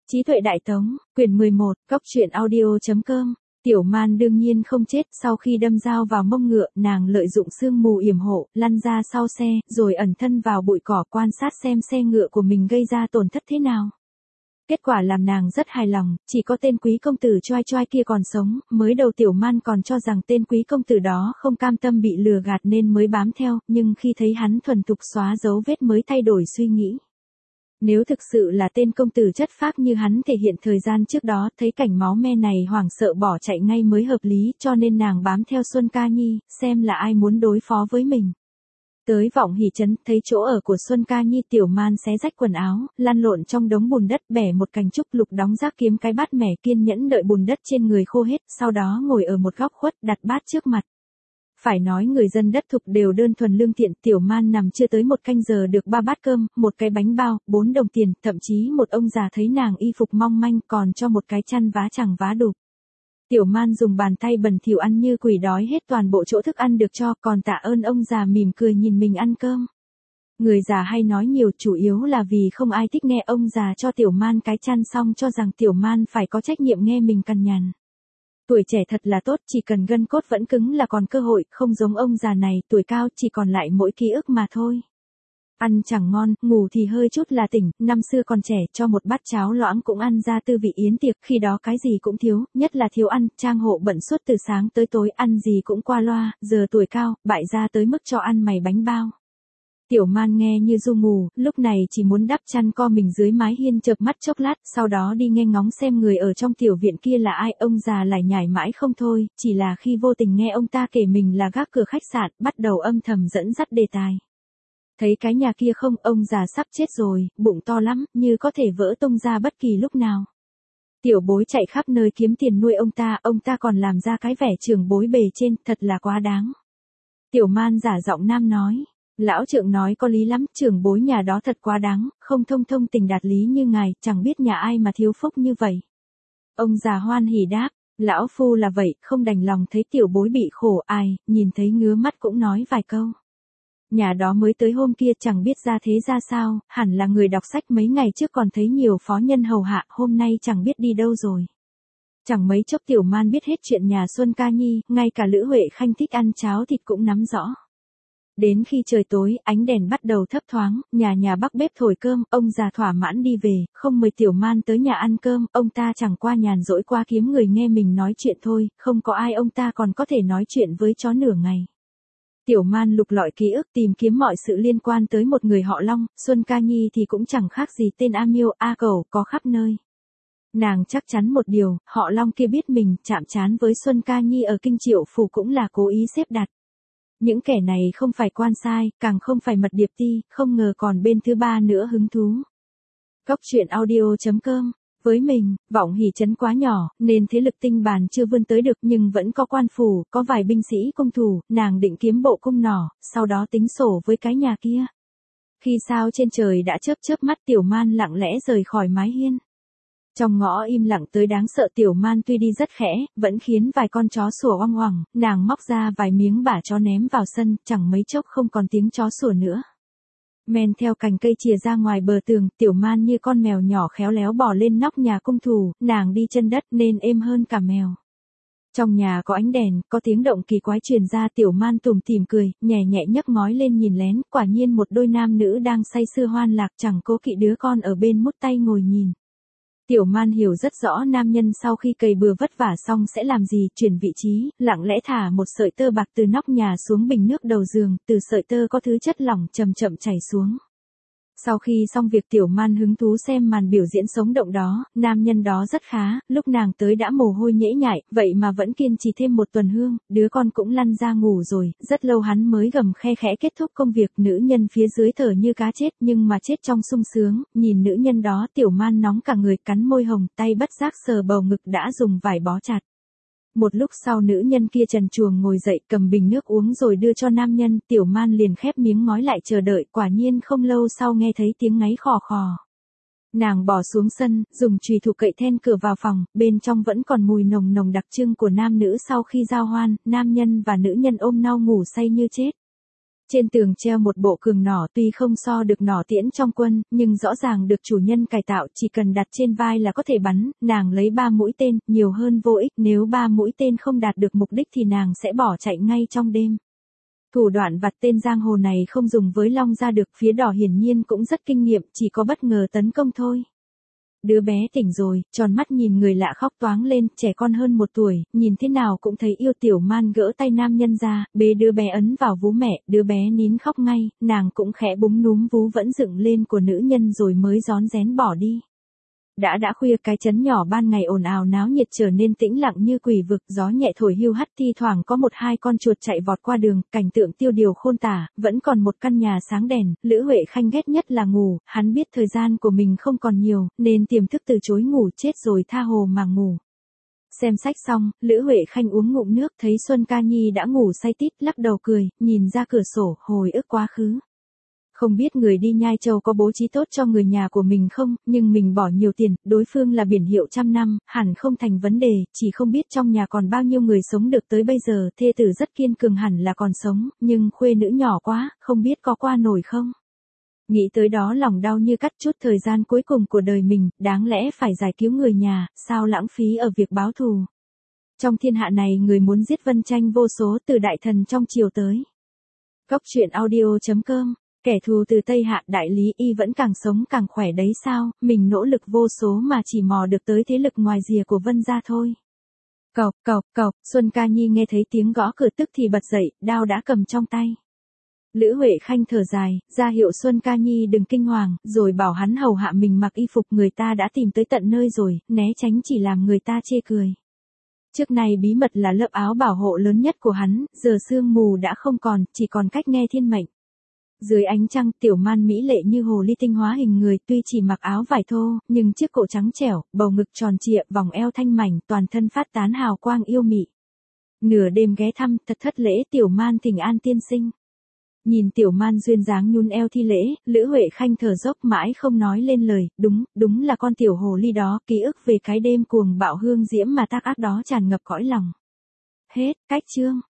Trí tuệ đại tống, quyển 11, góc truyện audio.com. Tiểu Man đương nhiên không chết, sau khi đâm dao vào mông ngựa, nàng lợi dụng sương mù yểm hộ, lăn ra sau xe, rồi ẩn thân vào bụi cỏ quan sát xem xe ngựa của mình gây ra tổn thất thế nào. Kết quả làm nàng rất hài lòng, chỉ có tên quý công tử choai choai kia còn sống, mới đầu Tiểu Man còn cho rằng tên quý công tử đó không cam tâm bị lừa gạt nên mới bám theo, nhưng khi thấy hắn thuần thục xóa dấu vết mới thay đổi suy nghĩ. Nếu thực sự là tên công tử chất phác như hắn thể hiện thời gian trước đó, thấy cảnh máu me này hoảng sợ bỏ chạy ngay mới hợp lý, cho nên nàng bám theo Xuân Ca Nhi, xem là ai muốn đối phó với mình. Tới Vọng Hỷ trấn, thấy chỗ ở của Xuân Ca Nhi, Tiểu Man xé rách quần áo, lăn lộn trong đống bùn đất, bẻ một cành trúc lục đóng rác kiếm cái bát mẻ, kiên nhẫn đợi bùn đất trên người khô hết, sau đó ngồi ở một góc khuất, đặt bát trước mặt. Phải nói người dân đất thục đều đơn thuần lương thiện, Tiểu Man nằm chưa tới một canh giờ được 3 bát cơm, một cái bánh bao, 4 đồng tiền, thậm chí một ông già thấy nàng y phục mong manh còn cho một cái chăn vá chẳng vá đục. Tiểu Man dùng bàn tay bẩn thỉu ăn như quỷ, đói hết toàn bộ chỗ thức ăn được cho, còn tạ ơn ông già mỉm cười nhìn mình ăn cơm. Người già hay nói nhiều chủ yếu là vì không ai thích nghe ông già cho Tiểu Man cái chăn xong cho rằng Tiểu Man phải có trách nhiệm nghe mình cằn nhằn. Tuổi trẻ thật là tốt, chỉ cần gân cốt vẫn cứng là còn cơ hội, không giống ông già này, tuổi cao chỉ còn lại mỗi ký ức mà thôi. Ăn chẳng ngon, ngủ thì hơi chút là tỉnh, năm xưa còn trẻ, cho một bát cháo loãng cũng ăn ra tư vị yến tiệc, khi đó cái gì cũng thiếu, nhất là thiếu ăn, trang hộ bận suốt từ sáng tới tối, ăn gì cũng qua loa, giờ tuổi cao, bại ra tới mức cho ăn mày bánh bao. Tiểu Man nghe như ru ngủ, lúc này chỉ muốn đắp chăn co mình dưới mái hiên chợp mắt chốc lát, sau đó đi nghe ngóng xem người ở trong tiểu viện kia là ai. Ông già lải nhải mãi không thôi, chỉ là khi vô tình nghe ông ta kể mình là gác cửa khách sạn, bắt đầu âm thầm dẫn dắt đề tài. Thấy cái nhà kia không, ông già sắp chết rồi, bụng to lắm, như có thể vỡ tung ra bất kỳ lúc nào. Tiểu bối chạy khắp nơi kiếm tiền nuôi ông ta còn làm ra cái vẻ trưởng bối bề trên, thật là quá đáng. Tiểu Man giả giọng nam nói. Lão trượng nói có lý lắm, trưởng bối nhà đó thật quá đáng, không thông tình đạt lý như ngài, chẳng biết nhà ai mà thiếu phúc như vậy. Ông già hoan hỉ đáp, lão phu là vậy, không đành lòng thấy tiểu bối bị khổ, ai, nhìn thấy ngứa mắt cũng nói vài câu. Nhà đó mới tới hôm kia chẳng biết ra thế ra sao, hẳn là người đọc sách mấy ngày trước còn thấy nhiều phó nhân hầu hạ, hôm nay chẳng biết đi đâu rồi. Chẳng mấy chốc Tiểu Man biết hết chuyện nhà Xuân Ca Nhi, ngay cả Lữ Huệ Khanh thích ăn cháo thịt cũng nắm rõ. Đến khi trời tối, ánh đèn bắt đầu thấp thoáng, nhà bắc bếp thổi cơm, ông già thỏa mãn đi về, không mời Tiểu Man tới nhà ăn cơm, ông ta chẳng qua nhàn rỗi qua kiếm người nghe mình nói chuyện thôi, không có ai ông ta còn có thể nói chuyện với chó nửa ngày. Tiểu Man lục lọi ký ức tìm kiếm mọi sự liên quan tới một người họ Long, Xuân Ca Nhi thì cũng chẳng khác gì tên A Miêu, A Cẩu, có khắp nơi. Nàng chắc chắn một điều, họ Long kia biết mình chạm trán với Xuân Ca Nhi ở Kinh Triệu Phủ cũng là cố ý xếp đặt. Những kẻ này không phải quan sai, càng không phải mật điệp ti, không ngờ còn bên thứ ba nữa hứng thú. Góc truyện audio.com. Với mình, Vọng Hỷ trấn quá nhỏ, nên thế lực tinh bàn chưa vươn tới được, nhưng vẫn có quan phủ, có vài binh sĩ cung thủ, nàng định kiếm bộ cung nỏ, sau đó tính sổ với cái nhà kia. Khi sao trên trời đã chớp mắt, Tiểu Man lặng lẽ rời khỏi mái hiên. Trong ngõ im lặng tới đáng sợ, Tiểu Man tuy đi rất khẽ, vẫn khiến vài con chó sủa oang oằng, nàng móc ra vài miếng bả chó ném vào sân, chẳng mấy chốc không còn tiếng chó sủa nữa. Men theo cành cây chìa ra ngoài bờ tường, Tiểu Man như con mèo nhỏ khéo léo bò lên nóc nhà cung thủ, nàng đi chân đất nên êm hơn cả mèo. Trong nhà có ánh đèn, có tiếng động kỳ quái truyền ra, Tiểu Man tủm tỉm cười, nhẹ nhẹ nhấc ngói lên nhìn lén, quả nhiên một đôi nam nữ đang say sưa hoan lạc, chẳng cố kỵ đứa con ở bên mút tay ngồi nhìn. Tiểu Man hiểu rất rõ nam nhân sau khi cày bừa vất vả xong sẽ làm gì, chuyển vị trí, lặng lẽ thả một sợi tơ bạc từ nóc nhà xuống bình nước đầu giường, từ sợi tơ có thứ chất lỏng chậm chậm chảy xuống. Sau khi xong việc, Tiểu Man hứng thú xem màn biểu diễn sống động đó, nam nhân đó rất khá, lúc nàng tới đã mồ hôi nhễ nhại, vậy mà vẫn kiên trì thêm một tuần hương, đứa con cũng lăn ra ngủ rồi, rất lâu hắn mới gầm khe khẽ kết thúc công việc. Nữ nhân phía dưới thở như cá chết nhưng mà chết trong sung sướng, nhìn nữ nhân đó Tiểu Man nóng cả người, cắn môi hồng, tay bất giác sờ bầu ngực đã dùng vải bó chặt. Một lúc sau nữ nhân kia trần truồng ngồi dậy, cầm bình nước uống rồi đưa cho nam nhân, Tiểu Man liền khép miếng ngói lại chờ đợi, quả nhiên không lâu sau nghe thấy tiếng ngáy khò khò. Nàng bỏ xuống sân, dùng chùy thủ cậy then cửa vào phòng, bên trong vẫn còn mùi nồng nồng đặc trưng của nam nữ sau khi giao hoan, nam nhân và nữ nhân ôm nhau ngủ say như chết. Trên tường treo một bộ cường nỏ, tuy không so được nỏ tiễn trong quân, nhưng rõ ràng được chủ nhân cải tạo, chỉ cần đặt trên vai là có thể bắn. Nàng lấy 3 mũi tên, nhiều hơn vô ích, nếu 3 mũi tên không đạt được mục đích thì nàng sẽ bỏ chạy ngay trong đêm. Thủ đoạn vặt tên giang hồ này không dùng với Long Gia được, phía Đỏ hiển nhiên cũng rất kinh nghiệm, chỉ có bất ngờ tấn công thôi. Đứa bé tỉnh rồi, tròn mắt nhìn người lạ khóc toáng lên, trẻ con hơn 1 tuổi, nhìn thế nào cũng thấy yêu. Tiểu Man gỡ tay nam nhân ra, bế đứa bé ấn vào vú mẹ, đứa bé nín khóc ngay, nàng cũng khẽ búng núm vú vẫn dựng lên của nữ nhân rồi mới rón rén bỏ đi. Đã khuya, cái trấn nhỏ ban ngày ồn ào náo nhiệt trở nên tĩnh lặng như quỷ vực, gió nhẹ thổi hiu hắt, thi thoảng có 1-2 con chuột chạy vọt qua đường, cảnh tượng tiêu điều khôn tả. Vẫn còn một căn nhà sáng đèn, Lữ Huệ Khanh ghét nhất là ngủ, hắn biết thời gian của mình không còn nhiều, nên tiềm thức từ chối ngủ, chết rồi tha hồ mà ngủ. Xem sách xong, Lữ Huệ Khanh uống ngụm nước, thấy Xuân Ca Nhi đã ngủ say tít, lắc đầu cười, nhìn ra cửa sổ, hồi ức quá khứ. Không biết người đi Nhai Châu có bố trí tốt cho người nhà của mình không, nhưng mình bỏ nhiều tiền, đối phương là biển hiệu trăm năm, hẳn không thành vấn đề, chỉ không biết trong nhà còn bao nhiêu người sống được tới bây giờ. Thê tử rất kiên cường, hẳn là còn sống, nhưng khuê nữ nhỏ quá, không biết có qua nổi không. Nghĩ tới đó lòng đau như cắt, chút thời gian cuối cùng của đời mình, đáng lẽ phải giải cứu người nhà, sao lãng phí ở việc báo thù. Trong thiên hạ này người muốn giết Vân Tranh vô số, từ đại thần trong triều tới. Góc truyện audio.com. Kẻ thù từ Tây Hạ, đại lý y vẫn càng sống càng khỏe đấy sao, mình nỗ lực vô số mà chỉ mò được tới thế lực ngoài rìa của Vân gia thôi. Cộc cộc cộc, Xuân Ca Nhi nghe thấy tiếng gõ cửa tức thì bật dậy, đao đã cầm trong tay. Lữ Huệ Khanh thở dài, ra hiệu Xuân Ca Nhi đừng kinh hoàng, rồi bảo hắn hầu hạ mình mặc y phục, người ta đã tìm tới tận nơi rồi, né tránh chỉ làm người ta chê cười. Trước này bí mật là lớp áo bảo hộ lớn nhất của hắn, giờ sương mù đã không còn, chỉ còn cách nghe thiên mệnh. Dưới ánh trăng, Tiểu Man mỹ lệ như hồ ly tinh hóa hình người, tuy chỉ mặc áo vải thô, nhưng chiếc cổ trắng trẻo, bầu ngực tròn trịa, vòng eo thanh mảnh, toàn thân phát tán hào quang yêu mị. Nửa đêm ghé thăm, thật thất lễ, Tiểu Man thỉnh an tiên sinh. Nhìn Tiểu Man duyên dáng nhún eo thi lễ, Lữ Huệ Khanh thở dốc mãi không nói lên lời, đúng là con tiểu hồ ly đó, ký ức về cái đêm cuồng bạo hương diễm mà tác ác đó tràn ngập cõi lòng. Hết, cách chương.